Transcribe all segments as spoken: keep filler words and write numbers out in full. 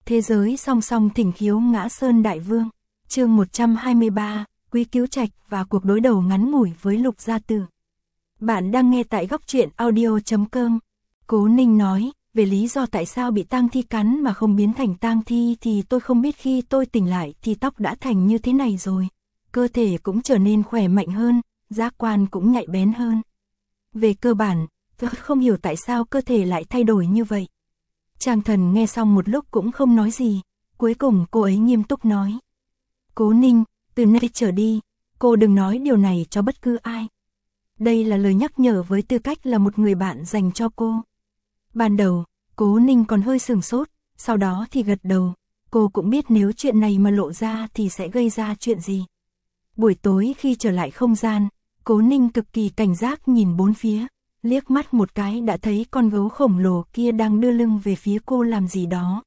Thế giới song song thỉnh khiếu ngã sơn đại vương. Chương một trăm hai mươi ba, Quý Cứu Trạch và cuộc đối đầu ngắn ngủi với Lục Gia Tử. Bạn đang nghe tại góc truyện audio chấm com. Cố Ninh nói, về lý do tại sao bị tang thi cắn mà không biến thành tang thi thì tôi không biết, khi tôi tỉnh lại thì tóc đã thành như thế này rồi. Cơ thể cũng trở nên khỏe mạnh hơn, giác quan cũng nhạy bén hơn. Về cơ bản, tôi không hiểu tại sao cơ thể lại thay đổi như vậy. Trang Thần nghe xong một lúc cũng không nói gì, cuối cùng cô ấy nghiêm túc nói. Cố Ninh, từ nay trở đi, cô đừng nói điều này cho bất cứ ai. Đây là lời nhắc nhở với tư cách là một người bạn dành cho cô. Ban đầu, Cố Ninh còn hơi sửng sốt, sau đó thì gật đầu. Cô cũng biết nếu chuyện này mà lộ ra thì sẽ gây ra chuyện gì. Buổi tối khi trở lại không gian, Cố Ninh cực kỳ cảnh giác nhìn bốn phía, liếc mắt một cái đã thấy con gấu khổng lồ kia đang đưa lưng về phía cô làm gì đó.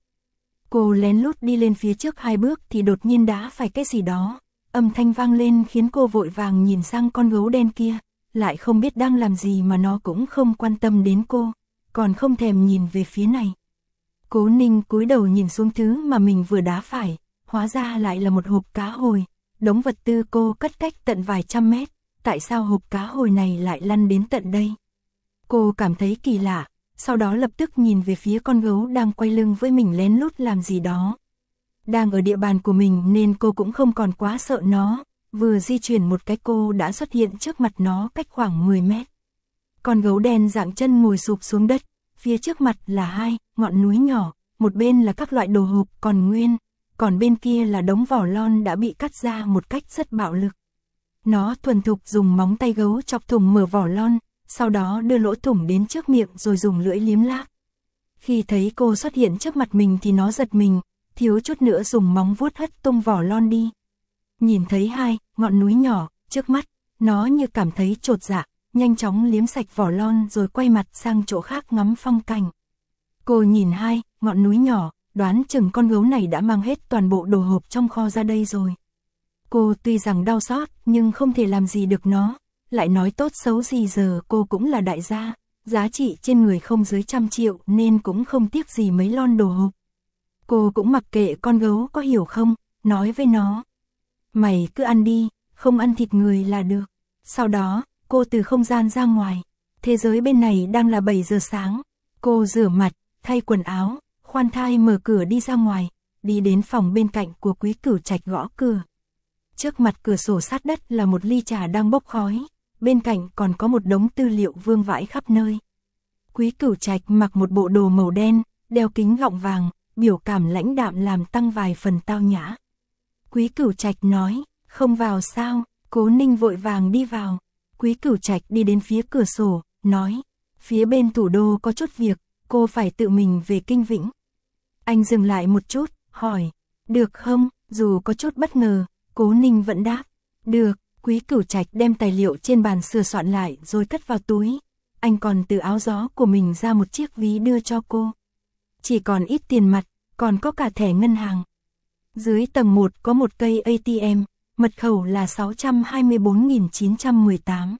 Cô lén lút đi lên phía trước hai bước thì đột nhiên đá phải cái gì đó. Âm thanh vang lên khiến cô vội vàng nhìn sang con gấu đen kia, lại không biết đang làm gì mà nó cũng không quan tâm đến cô, còn không thèm nhìn về phía này. Cố Ninh cúi đầu nhìn xuống thứ mà mình vừa đá phải, hóa ra lại là một hộp cá hồi. Đống vật tư cô cất cách tận vài trăm mét, tại sao hộp cá hồi này lại lăn đến tận đây? Cô cảm thấy kỳ lạ, sau đó lập tức nhìn về phía con gấu đang quay lưng với mình lén lút làm gì đó. Đang ở địa bàn của mình nên cô cũng không còn quá sợ nó, vừa di chuyển một cái cô đã xuất hiện trước mặt nó cách khoảng mười mét. Con gấu đen dạng chân ngồi sụp xuống đất, phía trước mặt là hai ngọn núi nhỏ, một bên là các loại đồ hộp còn nguyên, còn bên kia là đống vỏ lon đã bị cắt ra một cách rất bạo lực. Nó thuần thục dùng móng tay gấu chọc thủng mở vỏ lon, sau đó đưa lỗ thủng đến trước miệng rồi dùng lưỡi liếm láp. Khi thấy cô xuất hiện trước mặt mình thì nó giật mình, thiếu chút nữa dùng móng vuốt hất tung vỏ lon đi. Nhìn thấy hai ngọn núi nhỏ trước mắt, nó như cảm thấy chột dạ, nhanh chóng liếm sạch vỏ lon rồi quay mặt sang chỗ khác ngắm phong cảnh. Cô nhìn hai ngọn núi nhỏ, đoán chừng con gấu này đã mang hết toàn bộ đồ hộp trong kho ra đây rồi. Cô tuy rằng đau xót nhưng không thể làm gì được nó, lại nói tốt xấu gì giờ cô cũng là đại gia, giá trị trên người không dưới trăm triệu nên cũng không tiếc gì mấy lon đồ hộp. Cô cũng mặc kệ con gấu có hiểu không, nói với nó. Mày cứ ăn đi, không ăn thịt người là được. Sau đó, cô từ không gian ra ngoài. Thế giới bên này đang là bảy giờ sáng. Cô rửa mặt, thay quần áo, khoan thai mở cửa đi ra ngoài, đi đến phòng bên cạnh của Quý Cửu Trạch gõ cửa. Trước mặt cửa sổ sát đất là một ly trà đang bốc khói, bên cạnh còn có một đống tư liệu vương vãi khắp nơi. Quý Cửu Trạch mặc một bộ đồ màu đen, đeo kính gọng vàng, biểu cảm lãnh đạm làm tăng vài phần tao nhã. Quý Cửu Trạch nói, không vào sao? Cố Ninh vội vàng đi vào. Quý Cửu Trạch đi đến phía cửa sổ, nói, phía bên thủ đô có chút việc, cô phải tự mình về Kinh Vĩnh. Anh dừng lại một chút, hỏi, được không? Dù có chút bất ngờ, Cố Ninh vẫn đáp, được. Quý Cửu Trạch đem tài liệu trên bàn sửa soạn lại rồi cất vào túi. Anh còn từ áo gió của mình ra một chiếc ví đưa cho cô. Chỉ còn ít tiền mặt, còn có cả thẻ ngân hàng. Dưới tầng một có một cây a tê em, mật khẩu là sáu trăm hai mươi bốn nghìn chín trăm mười tám.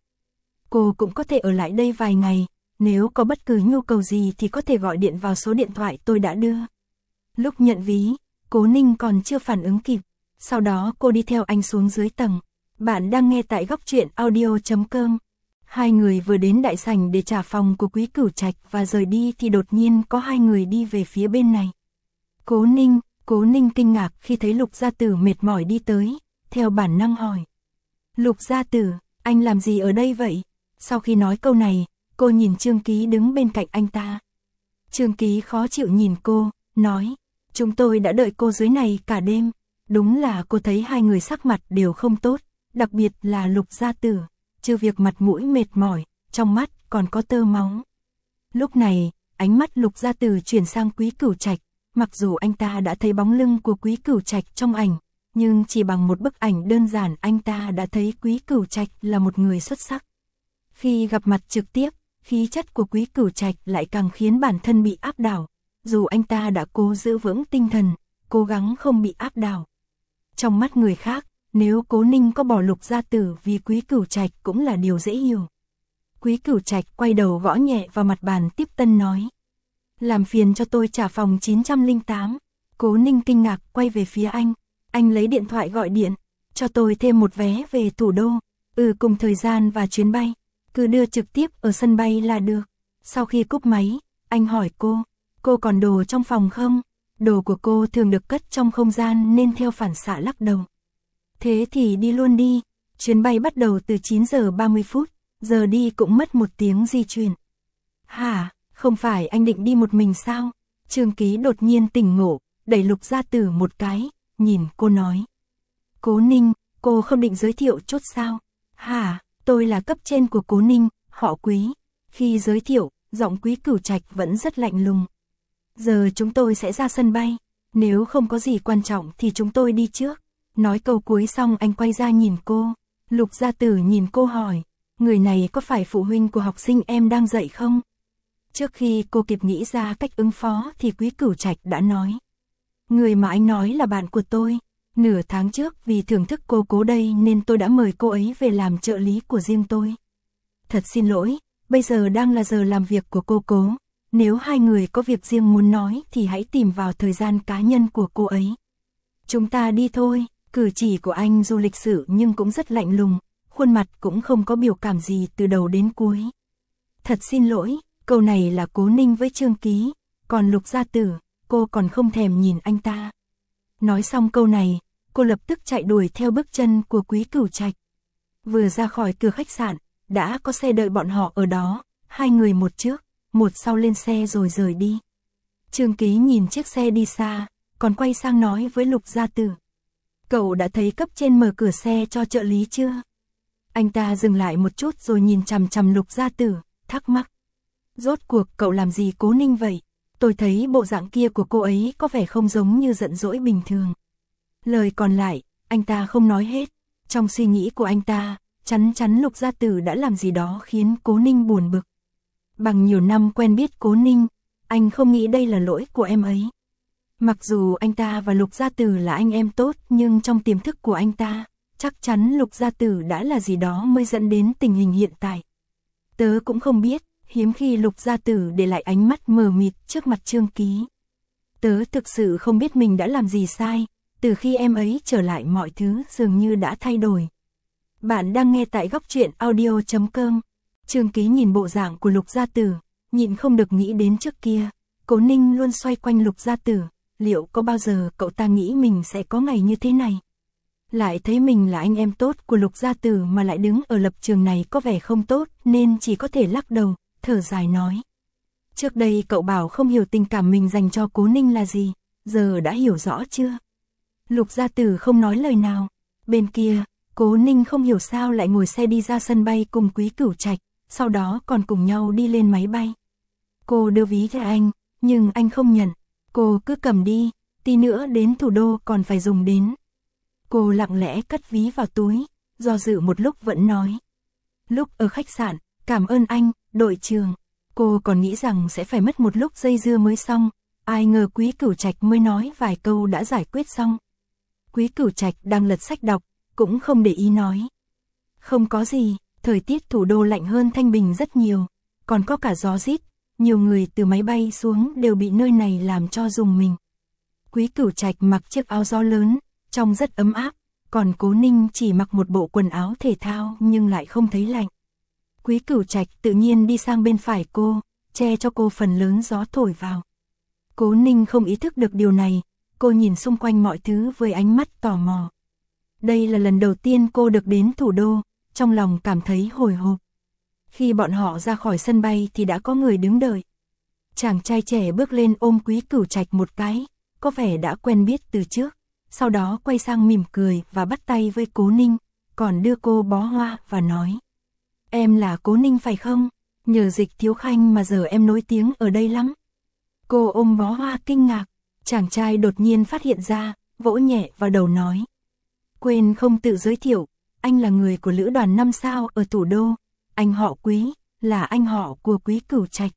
Cô cũng có thể ở lại đây vài ngày, nếu có bất cứ nhu cầu gì thì có thể gọi điện vào số điện thoại tôi đã đưa. Lúc nhận ví, Cố Ninh còn chưa phản ứng kịp, sau đó cô đi theo anh xuống dưới tầng. Bạn đang nghe tại góc truyện audio chấm com. Hai người vừa đến đại sảnh để trả phòng của Quý Cửu Trạch và rời đi thì đột nhiên có hai người đi về phía bên này. Cố Ninh, Cố Ninh kinh ngạc khi thấy Lục Gia Tử mệt mỏi đi tới, theo bản năng hỏi. Lục Gia Tử, anh làm gì ở đây vậy? Sau khi nói câu này, cô nhìn Trương Ký đứng bên cạnh anh ta. Trương Ký khó chịu nhìn cô, nói, chúng tôi đã đợi cô dưới này cả đêm. Đúng là cô thấy hai người sắc mặt đều không tốt, đặc biệt là Lục Gia Tử, trừ việc mặt mũi mệt mỏi, trong mắt còn có tơ máu. Lúc này, ánh mắt Lục Gia Tử chuyển sang Quý Cửu Trạch, mặc dù anh ta đã thấy bóng lưng của Quý Cửu Trạch trong ảnh, nhưng chỉ bằng một bức ảnh đơn giản anh ta đã thấy Quý Cửu Trạch là một người xuất sắc. Khi gặp mặt trực tiếp, khí chất của Quý Cửu Trạch lại càng khiến bản thân bị áp đảo, dù anh ta đã cố giữ vững tinh thần, cố gắng không bị áp đảo. Trong mắt người khác, nếu Cố Ninh có bỏ Lục Gia Tử vì Quý Cửu Trạch cũng là điều dễ hiểu. Quý Cửu Trạch quay đầu gõ nhẹ vào mặt bàn tiếp tân nói. Làm phiền cho tôi trả phòng chín trăm lẻ tám. Cố Ninh kinh ngạc quay về phía anh. Anh lấy điện thoại gọi điện. Cho tôi thêm một vé về thủ đô. Ừ, cùng thời gian và chuyến bay. Cứ đưa trực tiếp ở sân bay là được. Sau khi cúp máy, anh hỏi cô. Cô còn đồ trong phòng không? Đồ của cô thường được cất trong không gian nên theo phản xạ lắc đầu. Thế thì đi luôn đi. Chuyến bay bắt đầu từ chín giờ ba mươi phút. Giờ đi cũng mất một tiếng di chuyển. Hả? Không phải anh định đi một mình sao? Trương Ký đột nhiên tỉnh ngộ, đẩy Lục Gia Tử một cái, nhìn cô nói. Cố Ninh, cô không định giới thiệu chút sao? Hả? Tôi là cấp trên của Cố Ninh, họ Quý. Khi giới thiệu, giọng Quý Cửu Trạch vẫn rất lạnh lùng. Giờ chúng tôi sẽ ra sân bay. Nếu không có gì quan trọng thì chúng tôi đi trước. Nói câu cuối xong anh quay ra nhìn cô. Lục Gia Tử nhìn cô hỏi. Người này có phải phụ huynh của học sinh em đang dạy không? Trước khi cô kịp nghĩ ra cách ứng phó thì Quý Cửu Trạch đã nói. Người mà anh nói là bạn của tôi. Nửa tháng trước vì thưởng thức cô Cố đây nên tôi đã mời cô ấy về làm trợ lý của riêng tôi. Thật xin lỗi, bây giờ đang là giờ làm việc của cô Cố. Nếu hai người có việc riêng muốn nói thì hãy tìm vào thời gian cá nhân của cô ấy. Chúng ta đi thôi. Cử chỉ của anh dù lịch sự nhưng cũng rất lạnh lùng. Khuôn mặt cũng không có biểu cảm gì từ đầu đến cuối. Thật xin lỗi, câu này là Cố Ninh với Trương Ký. Còn Lục Gia Tử, cô còn không thèm nhìn anh ta. Nói xong câu này, cô lập tức chạy đuổi theo bước chân của Quý Cửu Trạch. Vừa ra khỏi cửa khách sạn, đã có xe đợi bọn họ ở đó. Hai người một trước, một sau lên xe rồi rời đi. Trương Ký nhìn chiếc xe đi xa, còn quay sang nói với Lục Gia Tử. Cậu đã thấy cấp trên mở cửa xe cho trợ lý chưa? Anh ta dừng lại một chút rồi nhìn chằm chằm Lục Gia Tử, thắc mắc. Rốt cuộc cậu làm gì Cố Ninh vậy? Tôi thấy bộ dạng kia của cô ấy có vẻ không giống như giận dỗi bình thường. Lời còn lại, anh ta không nói hết. Trong suy nghĩ của anh ta, chắn chắn Lục Gia Tử đã làm gì đó khiến Cố Ninh buồn bực. Bằng nhiều năm quen biết Cố Ninh, anh không nghĩ đây là lỗi của em ấy. Mặc dù anh ta và Lục Gia Tử là anh em tốt nhưng trong tiềm thức của anh ta, chắc chắn Lục Gia Tử đã là gì đó mới dẫn đến tình hình hiện tại. Tớ cũng không biết, hiếm khi Lục Gia Tử để lại ánh mắt mờ mịt trước mặt Trương Ký. Tớ thực sự không biết mình đã làm gì sai, từ khi em ấy trở lại mọi thứ dường như đã thay đổi. Bạn đang nghe tại góc truyện audio chấm com. Trương Ký nhìn bộ dạng của Lục Gia Tử, nhịn không được nghĩ đến trước kia. Cố Ninh luôn xoay quanh Lục Gia Tử, liệu có bao giờ cậu ta nghĩ mình sẽ có ngày như thế này? Lại thấy mình là anh em tốt của Lục Gia Tử mà lại đứng ở lập trường này có vẻ không tốt nên chỉ có thể lắc đầu, thở dài nói. Trước đây cậu bảo không hiểu tình cảm mình dành cho Cố Ninh là gì, giờ đã hiểu rõ chưa? Lục Gia Tử không nói lời nào. Bên kia, Cố Ninh không hiểu sao lại ngồi xe đi ra sân bay cùng Quý Cửu Trạch, sau đó còn cùng nhau đi lên máy bay. Cô đưa ví cho anh, nhưng anh không nhận. Cô cứ cầm đi, tí nữa đến thủ đô còn phải dùng đến. Cô lặng lẽ cất ví vào túi, do dự một lúc vẫn nói. Lúc ở khách sạn, cảm ơn anh, đội trưởng. Cô còn nghĩ rằng sẽ phải mất một lúc dây dưa mới xong, ai ngờ Quý Cửu Trạch mới nói vài câu đã giải quyết xong. Quý Cửu Trạch đang lật sách đọc, cũng không để ý nói. Không có gì, thời tiết thủ đô lạnh hơn Thanh Bình rất nhiều, còn có cả gió rít, nhiều người từ máy bay xuống đều bị nơi này làm cho rùng mình. Quý Cửu Trạch mặc chiếc áo gió lớn, trông rất ấm áp, còn Cố Ninh chỉ mặc một bộ quần áo thể thao nhưng lại không thấy lạnh. Quý Cửu Trạch tự nhiên đi sang bên phải cô, che cho cô phần lớn gió thổi vào. Cố Ninh không ý thức được điều này, cô nhìn xung quanh mọi thứ với ánh mắt tò mò. Đây là lần đầu tiên cô được đến thủ đô, trong lòng cảm thấy hồi hộp. Khi bọn họ ra khỏi sân bay thì đã có người đứng đợi. Chàng trai trẻ bước lên ôm Quý Cửu Trạch một cái, có vẻ đã quen biết từ trước. Sau đó quay sang mỉm cười và bắt tay với Cố Ninh, còn đưa cô bó hoa và nói. Em là Cố Ninh phải không? Nhờ Dịch Thiếu Khanh mà giờ em nổi tiếng ở đây lắm. Cô ôm bó hoa kinh ngạc, chàng trai đột nhiên phát hiện ra, vỗ nhẹ vào đầu nói. Quên không tự giới thiệu, anh là người của lữ đoàn năm sao ở thủ đô, anh họ Quý, là anh họ của Quý Cửu Trạch.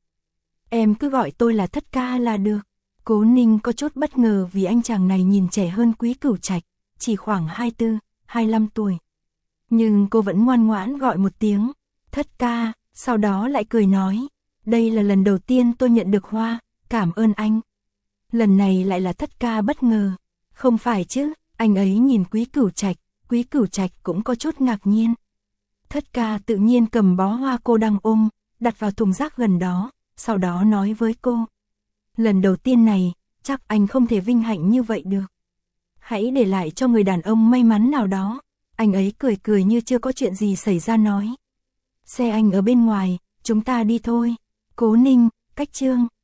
Em cứ gọi tôi là Thất ca là được. Cố Ninh có chút bất ngờ vì anh chàng này nhìn trẻ hơn Quý Cửu Trạch, chỉ khoảng hai mươi tư, hai mươi lăm tuổi. Nhưng cô vẫn ngoan ngoãn gọi một tiếng, Thất ca, sau đó lại cười nói, đây là lần đầu tiên tôi nhận được hoa, cảm ơn anh. Lần này lại là Thất ca bất ngờ. Không phải chứ, anh ấy nhìn Quý Cửu Trạch, Quý Cửu Trạch cũng có chút ngạc nhiên. Thất ca tự nhiên cầm bó hoa cô đang ôm, đặt vào thùng rác gần đó, sau đó nói với cô. Lần đầu tiên này, chắc anh không thể vinh hạnh như vậy được. Hãy để lại cho người đàn ông may mắn nào đó. Anh ấy cười cười như chưa có chuyện gì xảy ra nói. Xe anh ở bên ngoài, chúng ta đi thôi. Cố Ninh, Cách Trương,